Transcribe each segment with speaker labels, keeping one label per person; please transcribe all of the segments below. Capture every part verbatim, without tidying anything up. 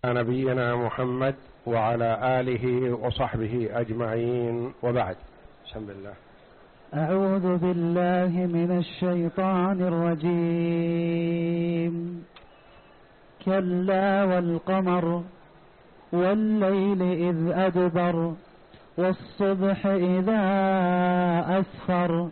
Speaker 1: نبينا محمد وعلى آله وصحبه أجمعين، وبعد. بسم الله.
Speaker 2: أعوذ بالله من الشيطان الرجيم. كلا والقمر والليل إذ أدبر والصبح إذا أسفر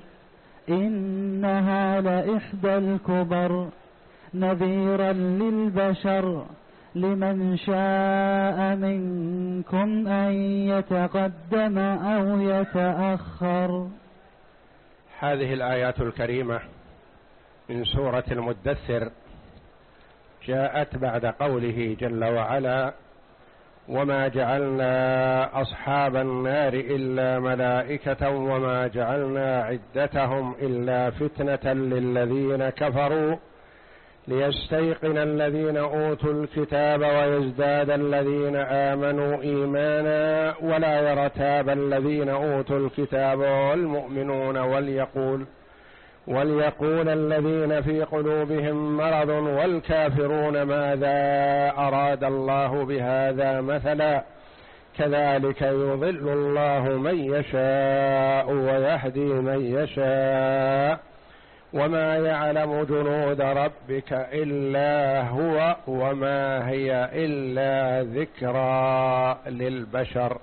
Speaker 2: إنها لإحدى الكبر نذيرا للبشر لمن شاء منكم أن يتقدم أو يتأخر.
Speaker 1: هذه الآيات الكريمة من سورة المدثر جاءت بعد قوله جل وعلا: وما جعلنا أصحاب النار إلا ملائكة وما جعلنا عدتهم إلا فتنة للذين كفروا ليستيقن الذين أوتوا الكتاب ويزداد الذين آمنوا إيمانا ولا يرتاب الذين أوتوا الكتاب والمؤمنون وليقول وليقول الذين في قلوبهم مرض والكافرون ماذا أراد الله بهذا مثلا كذلك يضل الله من يشاء ويهدي من يشاء وما يعلم جنود ربك إلا هو وما هي إلا ذكرى للبشر.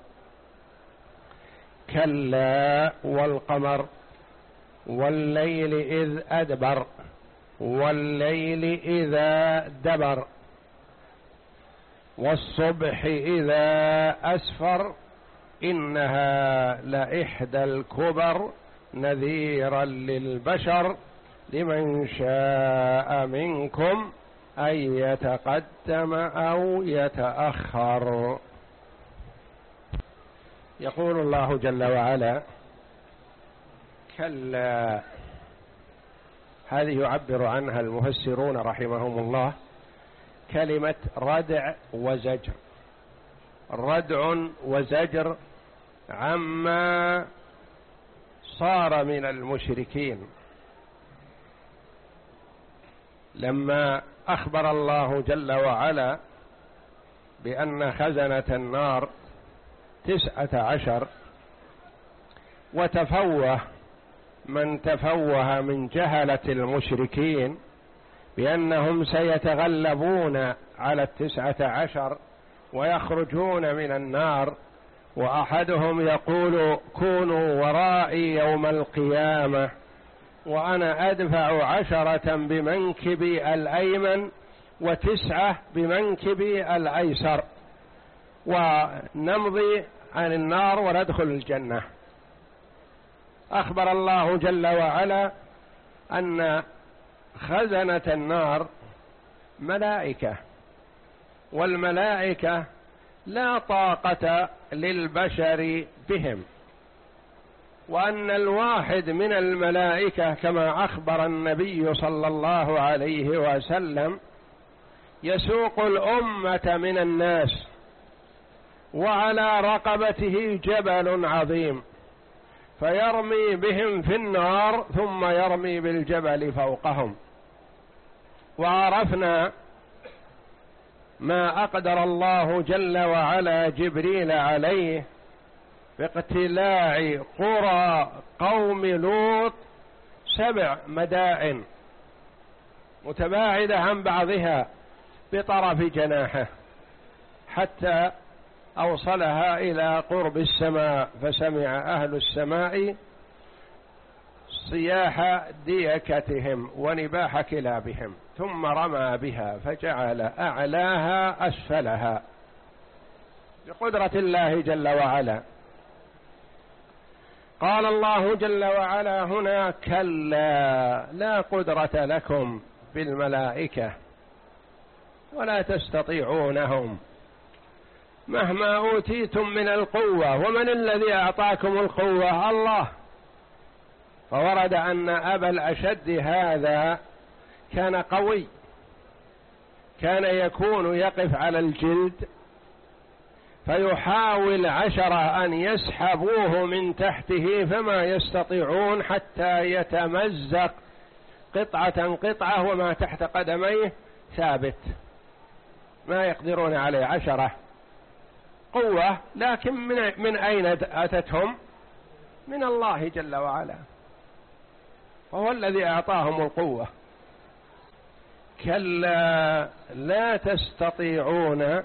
Speaker 1: كلا والقمر والليل إذ أدبر والليل إذا دبر والصبح إذا أسفر إنها لإحدى الكبر نذيرا للبشر لمن شاء منكم أن يتقدم أو يتأخر. يقول الله جل وعلا: كلا. هذه يعبر عنها المفسرون رحمهم الله كلمة ردع وزجر، ردع وزجر عما صار من المشركين لما أخبر الله جل وعلا بأن خزنة النار تسعة عشر، وتفوه من تفوه من جهلة المشركين بأنهم سيتغلبون على التسعة عشر ويخرجون من النار، وأحدهم يقول: كونوا ورائي يوم القيامة وأنا أدفع عشرة بمنكبي الأيمن وتسعة بمنكبي الأيسر ونمضي عن النار وندخل الجنة. أخبر الله جل وعلا أن خزنة النار ملائكة، والملائكة لا طاقة للبشر بهم، وأن الواحد من الملائكة كما أخبر النبي صلى الله عليه وسلم يسوق الأمة من الناس وعلى رقبته جبل عظيم فيرمي بهم في النار ثم يرمي بالجبل فوقهم. وعرفنا ما أقدر الله جل وعلا جبريل عليه باقتلاع قرى قوم لوط سبع مدائن متباعدة عن بعضها بطرف جناحه حتى أوصلها إلى قرب السماء، فسمع أهل السماء صياح ديكتهم ونباح كلابهم ثم رمى بها فجعل أعلاها أسفلها بقدرة الله جل وعلا. قال الله جل وعلا هنا: كلا لا قدرة لكم بالملائكة ولا تستطيعونهم مهما أوتيتم من القوة. ومن الذي أعطاكم القوة؟ الله. فورد أن أبا الأشد هذا كان قوي، كان يكون يقف على الجلد فيحاول عشرة أن يسحبوه من تحته فما يستطيعون حتى يتمزق قطعة قطعة وما تحت قدميه ثابت، ما يقدرون عليه عشرة قوة، لكن من, من أين أتتهم؟ من الله جل وعلا، وهو الذي أعطاهم القوة. كلا لا تستطيعون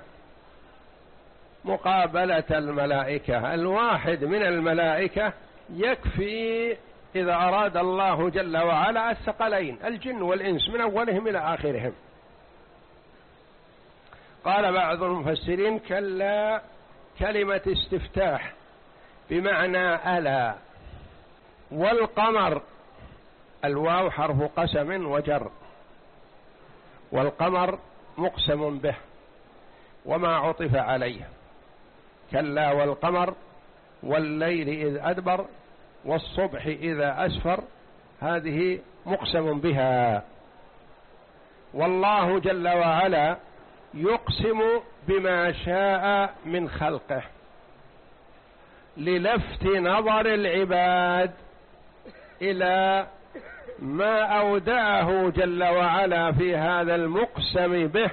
Speaker 1: مقابلة الملائكة. الواحد من الملائكة يكفي إذا أراد الله جل وعلا الثقلين الجن والإنس من أولهم إلى آخرهم. قال بعض المفسرين كلا كلمة استفتاح بمعنى ألا. والقمر الواو حرف قسم وجر، والقمر مقسم به وما عطف عليه. كلا والقمر والليل إذ أدبر والصبح إذا أسفر، هذه مقسم بها. والله جل وعلا يقسم بما شاء من خلقه للفت نظر العباد إلى ما أودعه جل وعلا في هذا المقسم به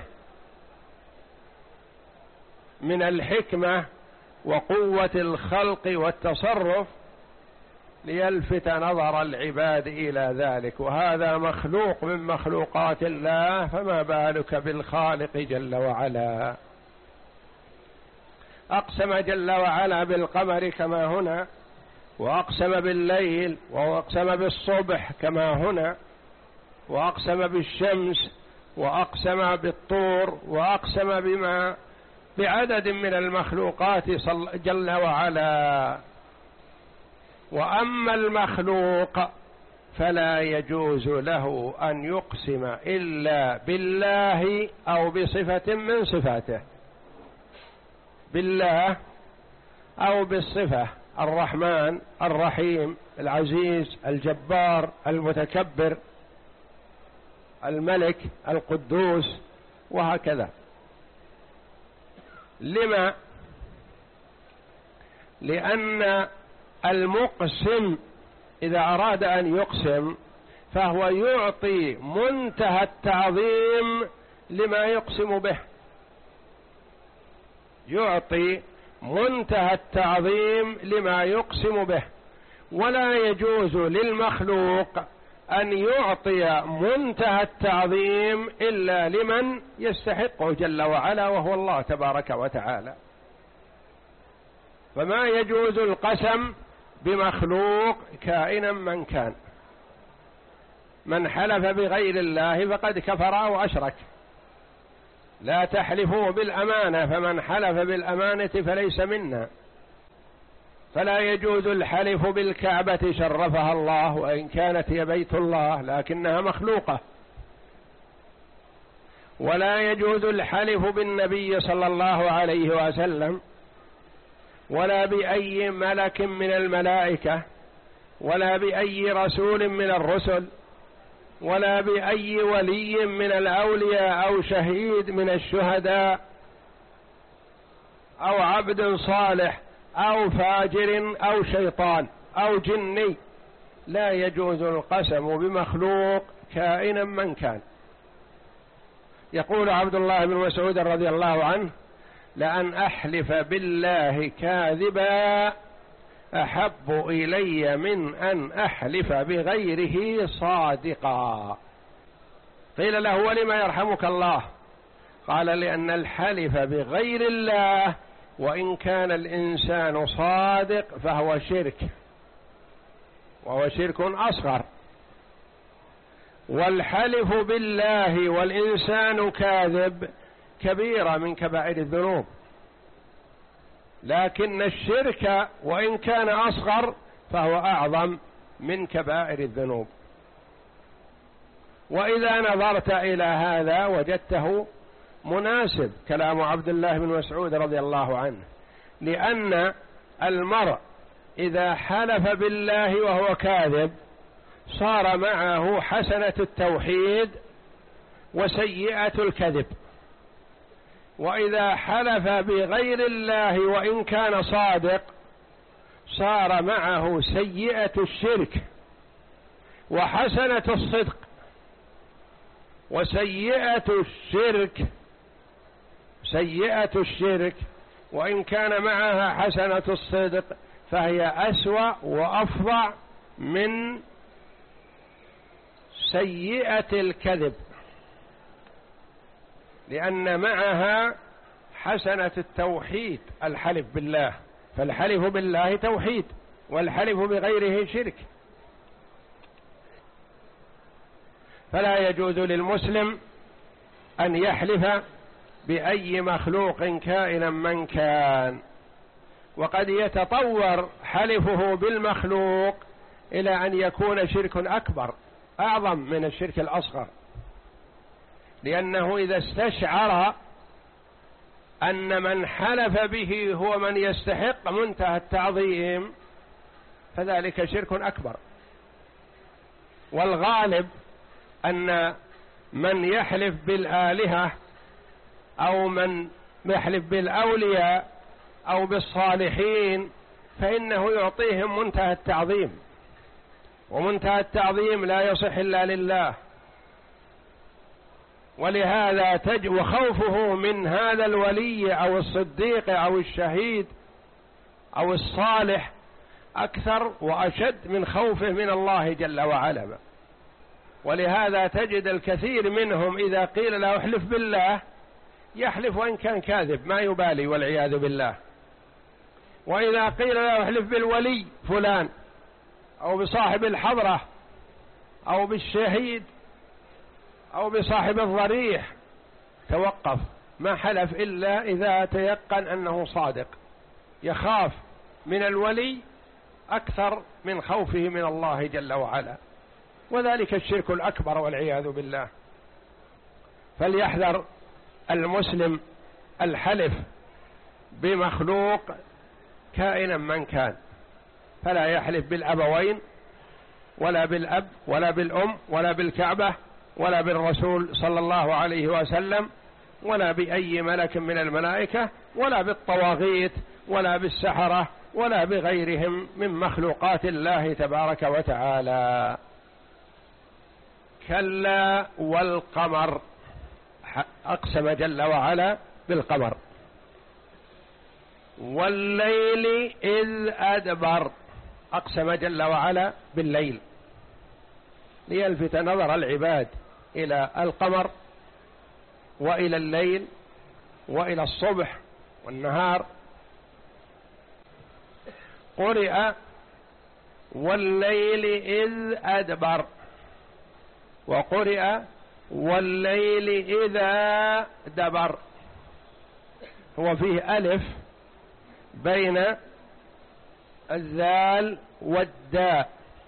Speaker 1: من الحكمة وقوة الخلق والتصرف، ليلفت نظر العباد إلى ذلك. وهذا مخلوق من مخلوقات الله، فما بالك بالخالق جل وعلا. أقسم جل وعلا بالقمر كما هنا، وأقسم بالليل، وأقسم بالصبح كما هنا، وأقسم بالشمس، وأقسم بالطور، وأقسم بما بعدد من المخلوقات جل وعلا. وأما المخلوق فلا يجوز له أن يقسم إلا بالله أو بصفة من صفاته، بالله أو بالصفة الرحمن الرحيم العزيز الجبار المتكبر الملك القدوس، وهكذا. لما؟ لأن المقسم إذا أراد أن يقسم فهو يعطي منتهى التعظيم لما يقسم به، يعطي منتهى التعظيم لما يقسم به. ولا يجوز للمخلوق أن يعطي منتهى التعظيم إلا لمن يستحقه جل وعلا، وهو الله تبارك وتعالى. فما يجوز القسم بمخلوق كائنا من كان. من حلف بغير الله فقد كفر أو أشرك. لا تحلفوا بالأمانة، فمن حلف بالأمانة فليس منا. فلا يجوز الحلف بالكعبة شرفها الله، وإن كانت هي بيت الله لكنها مخلوقة. ولا يجوز الحلف بالنبي صلى الله عليه وسلم، ولا بأي ملك من الملائكة، ولا بأي رسول من الرسل، ولا بأي ولي من الأولياء أو شهيد من الشهداء أو عبد صالح أو فاجر أو شيطان أو جني. لا يجوز القسم بمخلوق كائنا من كان. يقول عبد الله بن مسعود رضي الله عنه: لأن أحلف بالله كاذبا أحب إلي من أن أحلف بغيره صادقا. قيل له: ولما يرحمك الله؟ قال: لأن الحلف بغير الله وإن كان الإنسان صادق فهو شرك، وهو شرك أصغر. والحلف بالله والإنسان كاذب كبيرة من كبائر الذنوب، لكن الشرك وإن كان أصغر فهو أعظم من كبائر الذنوب. وإذا نظرت إلى هذا وجدته مناسب كلام عبد الله بن مسعود رضي الله عنه، لأن المرء إذا حلف بالله وهو كاذب صار معه حسنة التوحيد وسيئة الكذب، وإذا حلف بغير الله وإن كان صادق صار معه سيئة الشرك وحسنة الصدق. وسيئة الشرك سيئة الشرك وإن كان معها حسنة الصدق فهي أسوأ وأفظع من سيئة الكذب، لأن معها حسنة التوحيد الحلف بالله، فالحلف بالله توحيد والحلف بغيره شرك. فلا يجوز للمسلم أن يحلف بأي مخلوق كائنا من كان، وقد يتطور حلفه بالمخلوق إلى أن يكون شرك أكبر أعظم من الشرك الأصغر، لأنه إذا استشعر أن من حلف به هو من يستحق منتهى التعظيم فذلك شرك أكبر. والغالب أن من يحلف بالآلهة أو من يحلف بالأولياء أو بالصالحين فإنه يعطيهم منتهى التعظيم، ومنتهى التعظيم لا يصح إلا لله. ولهذا تج وخوفه من هذا الولي أو الصديق أو الشهيد أو الصالح أكثر وأشد من خوفه من الله جل وعلا. ولهذا تجد الكثير منهم إذا قيل له احلف بالله يحلف وإن كان كاذب ما يبالي والعياذ بالله، وإذا قيل له احلف بالولي فلان أو بصاحب الحضرة أو بالشهيد أو بصاحب الضريح توقف، ما حلف إلا إذا تيقن أنه صادق، يخاف من الولي أكثر من خوفه من الله جل وعلا، وذلك الشرك الأكبر والعياذ بالله. فليحذر المسلم الحلف بمخلوق كائنا من كان، فلا يحلف بالأبوين ولا بالأب ولا بالأم ولا بالكعبة ولا بالرسول صلى الله عليه وسلم ولا بأي ملك من الملائكة ولا بالطواغيت ولا بالسحرة ولا بغيرهم من مخلوقات الله تبارك وتعالى. كلا والقمر، أقسم جل وعلا بالقمر. والليل إذ أدبر، أقسم جل وعلا بالليل ليلفت نظر العباد إلى القمر وإلى الليل وإلى الصبح والنهار. قرئ والليل إذ أدبر، وقرئ والليل إذا دبر. هو فيه ألف بين الذال والداء،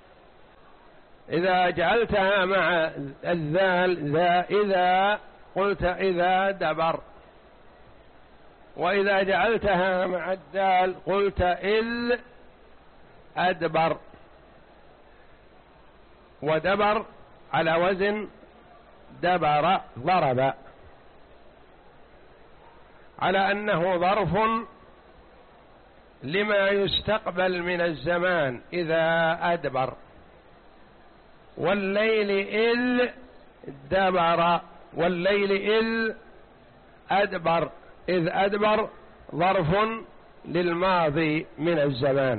Speaker 1: إذا جعلتها مع الذال ذا إذا قلت إذا دبر، وإذا جعلتها مع الدال قلت إذ أدبر. ودبر على وزن دبر ضرب، على أنه ظرف لما يستقبل من الزمان إذا أدبر. والليل إذ دبر، والليل إذ أدبر، إذ أدبر ظرف للماضي من الزمان.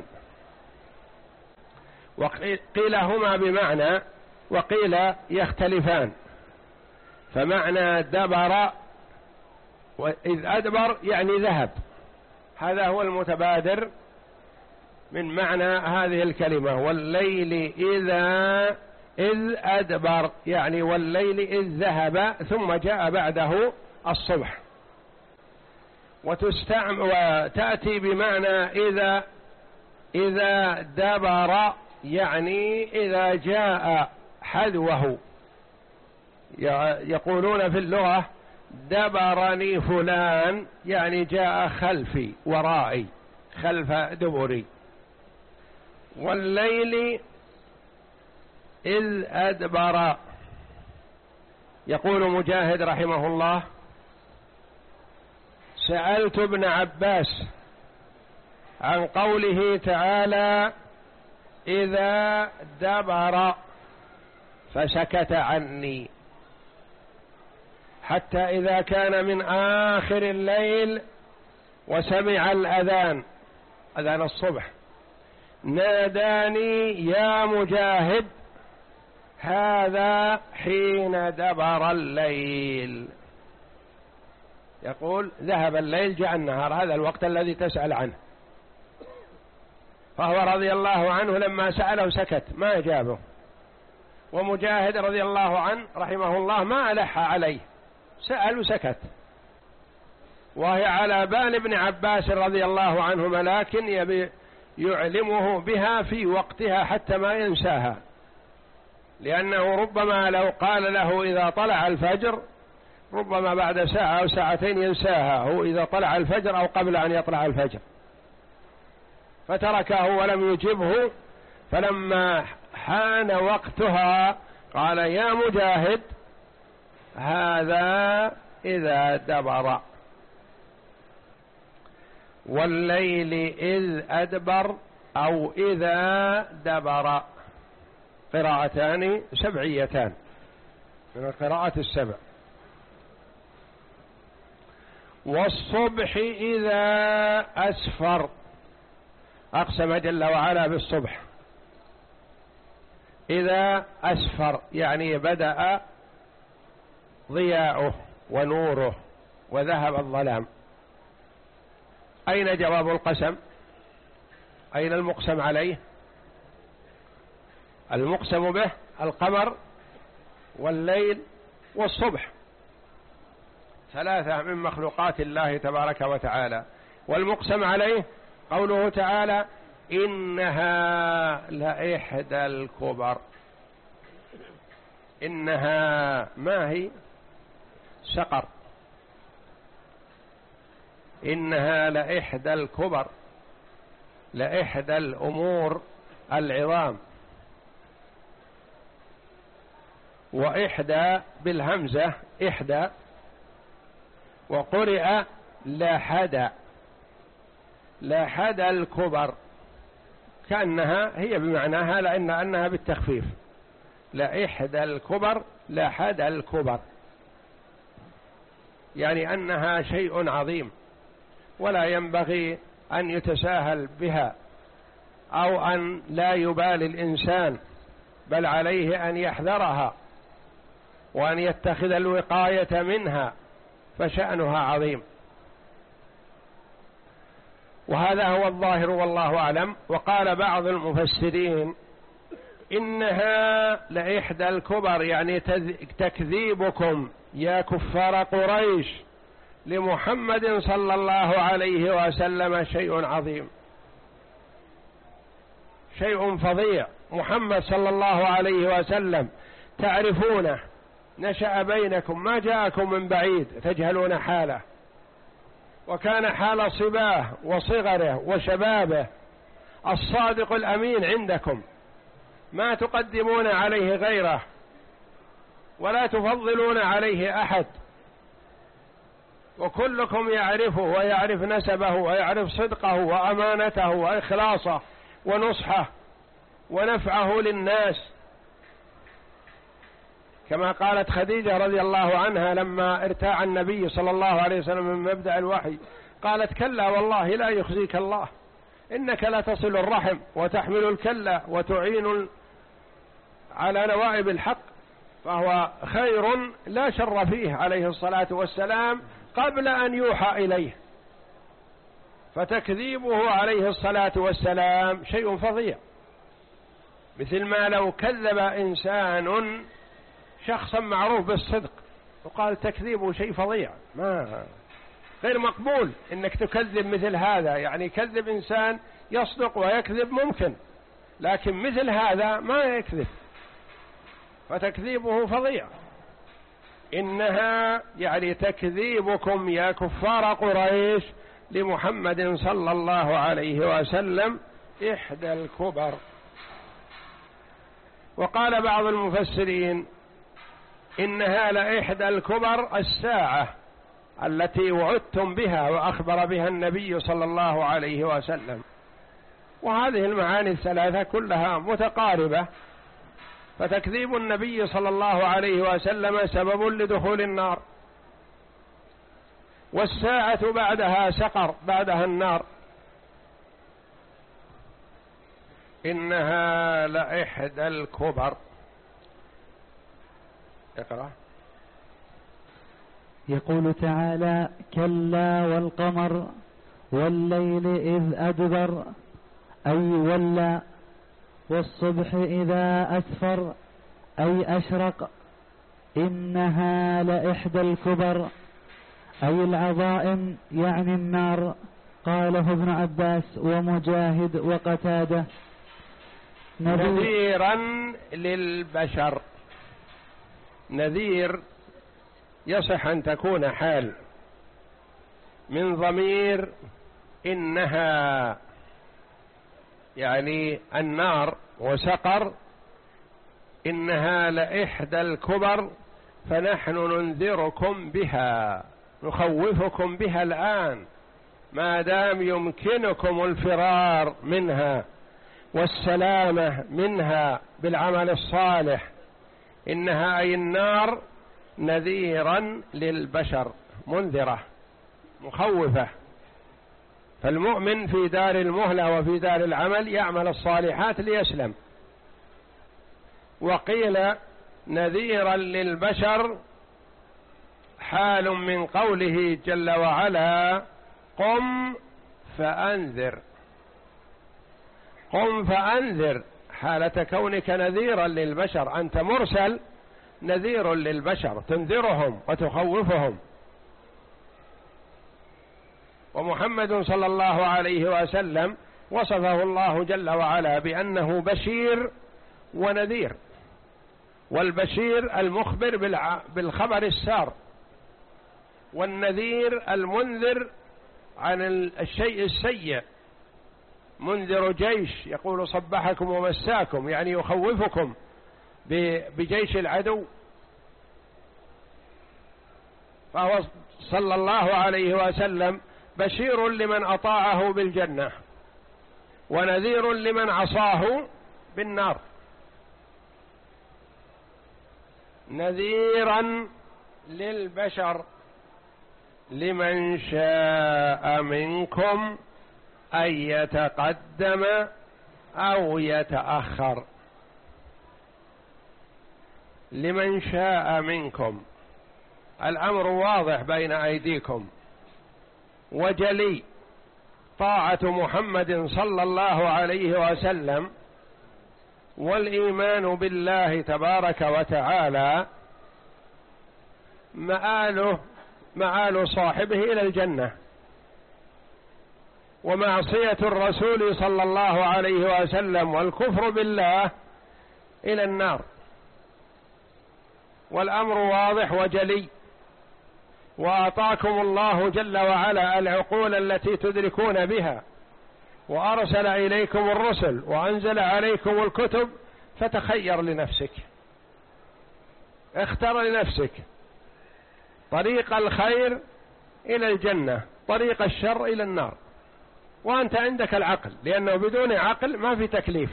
Speaker 1: وقيل هما بمعنى وقيل يختلفان، فمعنى دبر وإذ أدبر يعني ذهب، هذا هو المتبادر من معنى هذه الكلمة. والليل إذا إذ أدبر يعني والليل إذ ذهب، ثم جاء بعده الصبح. وتستعمل وتأتي بمعنى إذا إذا دبر يعني إذا جاء حذوه. يقولون في اللغة دبرني فلان يعني جاء خلفي ورائي خلف دبري. والليل إذ أدبر، يقول مجاهد رحمه الله سألت ابن عباس عن قوله تعالى إذا دبر فسكت عني، حتى إذا كان من آخر الليل وسمع الأذان، أذان الصبح، ناداني يا مجاهد، هذا حين دبر الليل. يقول ذهب الليل جاء النهار، هذا الوقت الذي تسأل عنه. فهو رضي الله عنه لما سأله سكت ما أجابه، ومجاهد رضي الله عنه رحمه الله ما ألح عليه، سأل وسكت، وهي على بال ابن عباس رضي الله عنهما، لكن يبي يعلمه بها في وقتها حتى ما ينساها، لأنه ربما لو قال له إذا طلع الفجر ربما بعد ساعة أو ساعتين ينساها، هو إذا طلع الفجر أو قبل أن يطلع الفجر، فتركه ولم يجبه. فلما حان وقتها قال يا مجاهد، هذا إذا دبر، والليل إذ أدبر أو إذا دبر، قراءتان سبعيتان من القراءات السبع. والصبح إذا أسفر، أقسم جل وعلا بالصبح، إذا أسفر يعني بدأ ضياؤه ونوره وذهب الظلام. أين جواب القسم؟ أين المقسم عليه؟ المقسم به القمر والليل والصبح، ثلاثة من مخلوقات الله تبارك وتعالى. والمقسم عليه قوله تعالى إنها لإحدى الكبر. إنها ما هي؟ سقر. إنها لإحدى الكبر، لإحدى الأمور العظام، وإحدى بالهمزة إحدى، وقرئ لحد، لحد الكبر، كأنها هي بمعناها لأن أنها بالتخفيف، لإحدى الكبر لحد الكبر، يعني أنها شيء عظيم ولا ينبغي أن يتساهل بها أو أن لا يبالي الإنسان، بل عليه أن يحذرها وأن يتخذ الوقاية منها، فشأنها عظيم. وهذا هو الظاهر والله أعلم. وقال بعض المفسرين إنها لإحدى الكبر، يعني تكذيبكم يا كفار قريش لمحمد صلى الله عليه وسلم شيء عظيم، شيء فظيع. محمد صلى الله عليه وسلم تعرفونه، نشأ بينكم، ما جاءكم من بعيد تجهلون حاله، وكان حال صباه وصغره وشبابه الصادق الأمين عندكم، ما تقدمون عليه غيره ولا تفضلون عليه أحد، وكلكم يعرفه ويعرف نسبه ويعرف صدقه وأمانته وإخلاصه ونصحه ونفعه للناس، كما قالت خديجة رضي الله عنها لما ارتاع النبي صلى الله عليه وسلم من مبدأ الوحي، قالت كلا والله لا يخزيك الله، إنك لا تصل الرحم وتحمل الكلة وتعين على نوائب الحق، فهو خير لا شر فيه عليه الصلاة والسلام قبل أن يوحى إليه. فتكذيبه عليه الصلاة والسلام شيء فظيع، مثل ما لو كذب إنسان شخصا معروف بالصدق وقال تكذيبه شيء فظيع، ما غير مقبول إنك تكذب مثل هذا. يعني كذب إنسان يصدق ويكذب ممكن، لكن مثل هذا ما يكذب، فتكذيبه فظيع. إنها يعني تكذيبكم يا كفار قريش لمحمد صلى الله عليه وسلم إحدى الكبر. وقال بعض المفسرين إنها لإحدى الكبر الساعة التي وعدتم بها وأخبر بها النبي صلى الله عليه وسلم. وهذه المعاني الثلاثة كلها متقاربة، فتكذيب النبي صلى الله عليه وسلم سبب لدخول النار، والساعة بعدها سقر، بعدها النار. إنها لإحدى الكبر. اقرأ.
Speaker 2: يقول تعالى: كلا والقمر والليل إذ أدبر، أي ولى، والصبح إذا أسفر، أي أشرق. إنها لإحدى الكبر، أي العظائم، يعني النار. قاله ابن عباس ومجاهد وقتادة.
Speaker 1: نذيرا للبشر. نذير يصح أن تكون حال من ضمير إنها، يعني النار وسقر. إنها لإحدى الكبر، فنحن ننذركم بها، نخوفكم بها الآن ما دام يمكنكم الفرار منها والسلامة منها بالعمل الصالح. إنها أي النار نذيرا للبشر، منذرة مخوفة. فالمؤمن في دار المهلة وفي دار العمل يعمل الصالحات ليسلم. وقيل نذيرا للبشر حال من قوله جل وعلا: قم فأنذر. قم فأنذر حالة كونك نذيرا للبشر، أنت مرسل نذير للبشر، تنذرهم وتخوفهم. ومحمد صلى الله عليه وسلم وصفه الله جل وعلا بأنه بشير ونذير. والبشير المخبر بالخبر السار، والنذير المنذر عن الشيء السيء. منذر جيش يقول صبحكم ومساكم، يعني يخوفكم بجيش العدو. فهو صلى الله عليه وسلم بشير لمن أطاعه بالجنة، ونذير لمن عصاه بالنار. نذيرا للبشر لمن شاء منكم أن يتقدم أو يتأخر. لمن شاء منكم، الأمر واضح بين أيديكم وجلي. طاعة محمد صلى الله عليه وسلم والإيمان بالله تبارك وتعالى مآله مآل صاحبه إلى الجنة، ومعصية الرسول صلى الله عليه وسلم والكفر بالله إلى النار. والأمر واضح وجلي. وأعطاكم الله جل وعلا العقول التي تدركون بها، وأرسل إليكم الرسل، وأنزل عليكم الكتب، فتخير لنفسك، اختر لنفسك طريق الخير إلى الجنة، طريق الشر إلى النار، وأنت عندك العقل، لأنه بدون عقل ما في تكليف.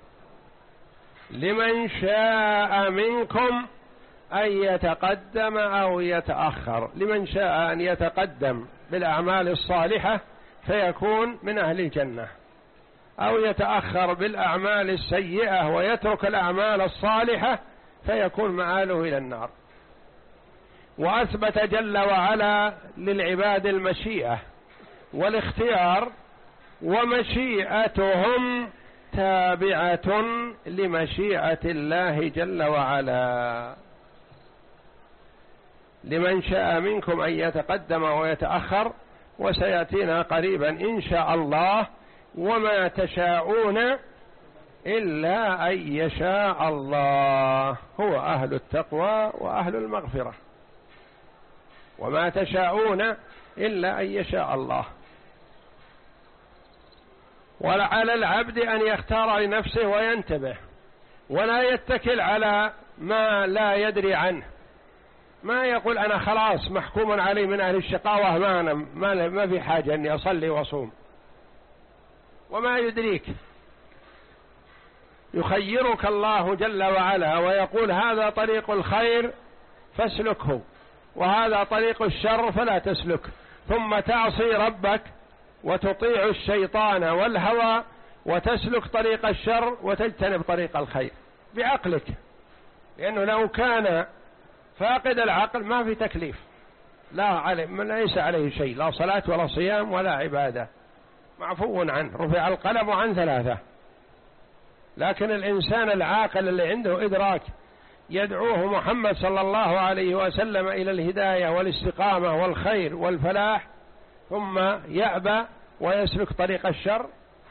Speaker 1: لمن شاء منكم أن يتقدم أو يتأخر. لمن شاء أن يتقدم بالأعمال الصالحة فيكون من أهل الجنة، أو يتأخر بالأعمال السيئة ويترك الأعمال الصالحة فيكون مآله إلى النار. وأثبت جل وعلا للعباد المشيئة والاختيار، ومشيئتهم تابعة لمشيئة الله جل وعلا. لمن شاء منكم أن يتقدم ويتأخر، وسيأتينا قريبا إن شاء الله: وما تشاءون إلا أن يشاء الله. هو أهل التقوى وأهل المغفرة. وما تشاءون إلا أن يشاء الله. ولعلى العبد أن يختار لنفسه وينتبه، ولا يتكل على ما لا يدري عنه. ما يقول أنا خلاص محكوم علي من أهل الشقاوة، ما, أنا ما, ما في حاجة أني أصلي وأصوم، وما يدريك. يخيرك الله جل وعلا ويقول هذا طريق الخير فاسلكه، وهذا طريق الشر فلا تسلك، ثم تعصي ربك وتطيع الشيطان والهوى وتسلك طريق الشر وتجتنب طريق الخير بعقلك، لأنه لو كان فاقد العقل ما في تكليف، لا عليه ليس عليه شيء، لا صلاة ولا صيام ولا عبادة، معفو عنه، رفع القلم عن ثلاثة. لكن الإنسان العاقل اللي عنده إدراك يدعوه محمد صلى الله عليه وسلم إلى الهداية والاستقامة والخير والفلاح، ثم يأبى ويسلك طريق الشر،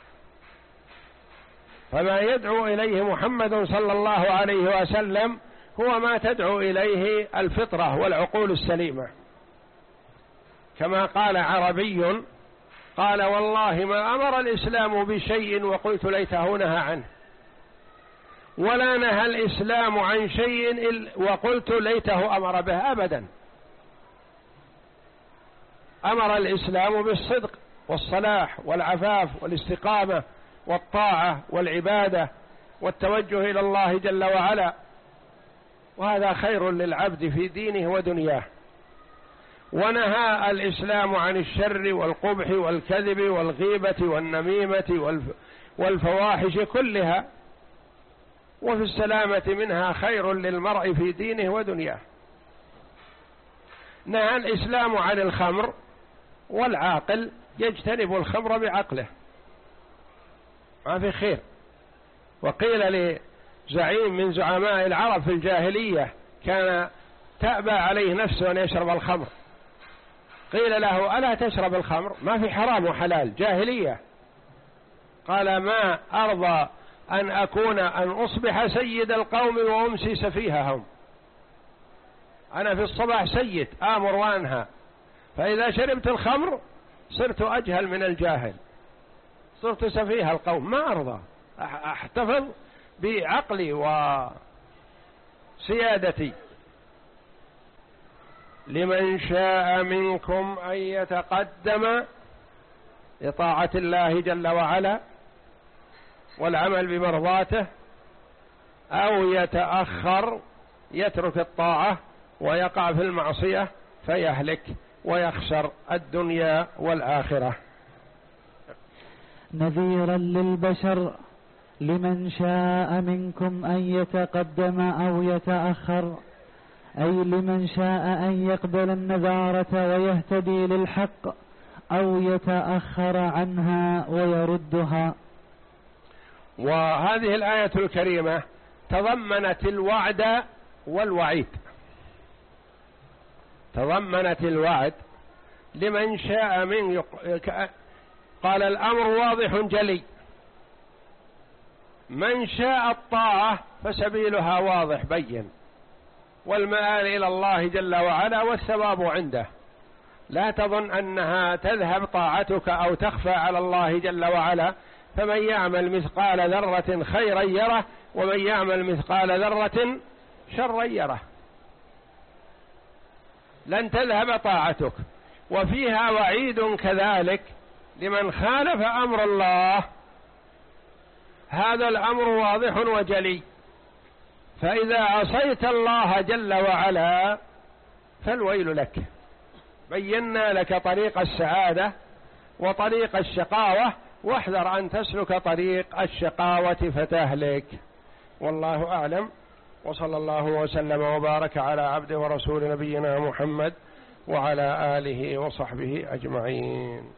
Speaker 1: فما يدعو إليه محمد صلى الله عليه وسلم هو ما تدعو إليه الفطرة والعقول السليمة. كما قال عربي قال: والله ما أمر الإسلام بشيء وقلت ليته نهى عنه، ولا نهى الإسلام عن شيء وقلت ليته أمر به، أبدا. أمر الإسلام بالصدق والصلاح والعفاف والاستقامة والطاعة والعبادة والتوجه إلى الله جل وعلا، وهذا خير للعبد في دينه ودنياه. ونهى الإسلام عن الشر والقبح والكذب والغيبة والنميمة والفواحش كلها، وفي السلامة منها خير للمرء في دينه ودنياه. نهى الإسلام عن الخمر، والعاقل يجتنب الخمر بعقله، ما في خير. وقيل لزعيم من زعماء العرب في الجاهلية كان تأبى عليه نفسه أن يشرب الخمر، قيل له: ألا تشرب الخمر؟ ما في حرام وحلال، جاهلية. قال: ما أرضى أن أكون أن أصبح سيد القوم وأمسي سفيههم. أنا في الصباح سيد آمر وأنهى، فإذا شربت الخمر صرت أجهل من الجاهل، صرت سفيه القوم، ما أرضى، أحتفظ بعقلي وسيادتي. لمن شاء منكم أن يتقدم لطاعة الله جل وعلا والعمل بمرضاته، أو يتأخر يترك الطاعة ويقع في المعصية فيهلك ويخسر الدنيا والآخرة.
Speaker 2: نذيرا للبشر لمن شاء منكم أن يتقدم أو يتأخر، أي لمن شاء أن يقبل النذارة ويهتدي للحق أو يتأخر عنها ويردها.
Speaker 1: وهذه الآية الكريمة تضمنت الوعد والوعيد، تضمنت الوعد لمن شاء من يق... قال الأمر واضح جلي، من شاء الطاعة فسبيلها واضح بين، والمآل إلى الله جل وعلا والثواب عنده. لا تظن أنها تذهب طاعتك أو تخفى على الله جل وعلا، فمن يعمل مثقال ذرة خيرا يره ومن يعمل مثقال ذرة شرا يره. لن تذهب طاعتك. وفيها وعيد كذلك لمن خالف أمر الله، هذا الأمر واضح وجلي، فإذا عصيت الله جل وعلا فالويل لك. بينا لك طريق السعادة وطريق الشقاوة، واحذر أن تسلك طريق الشقاوة فتهلك. والله أعلم، وصلى الله وسلم وبارك على عبده ورسول نبينا محمد وعلى آله وصحبه أجمعين.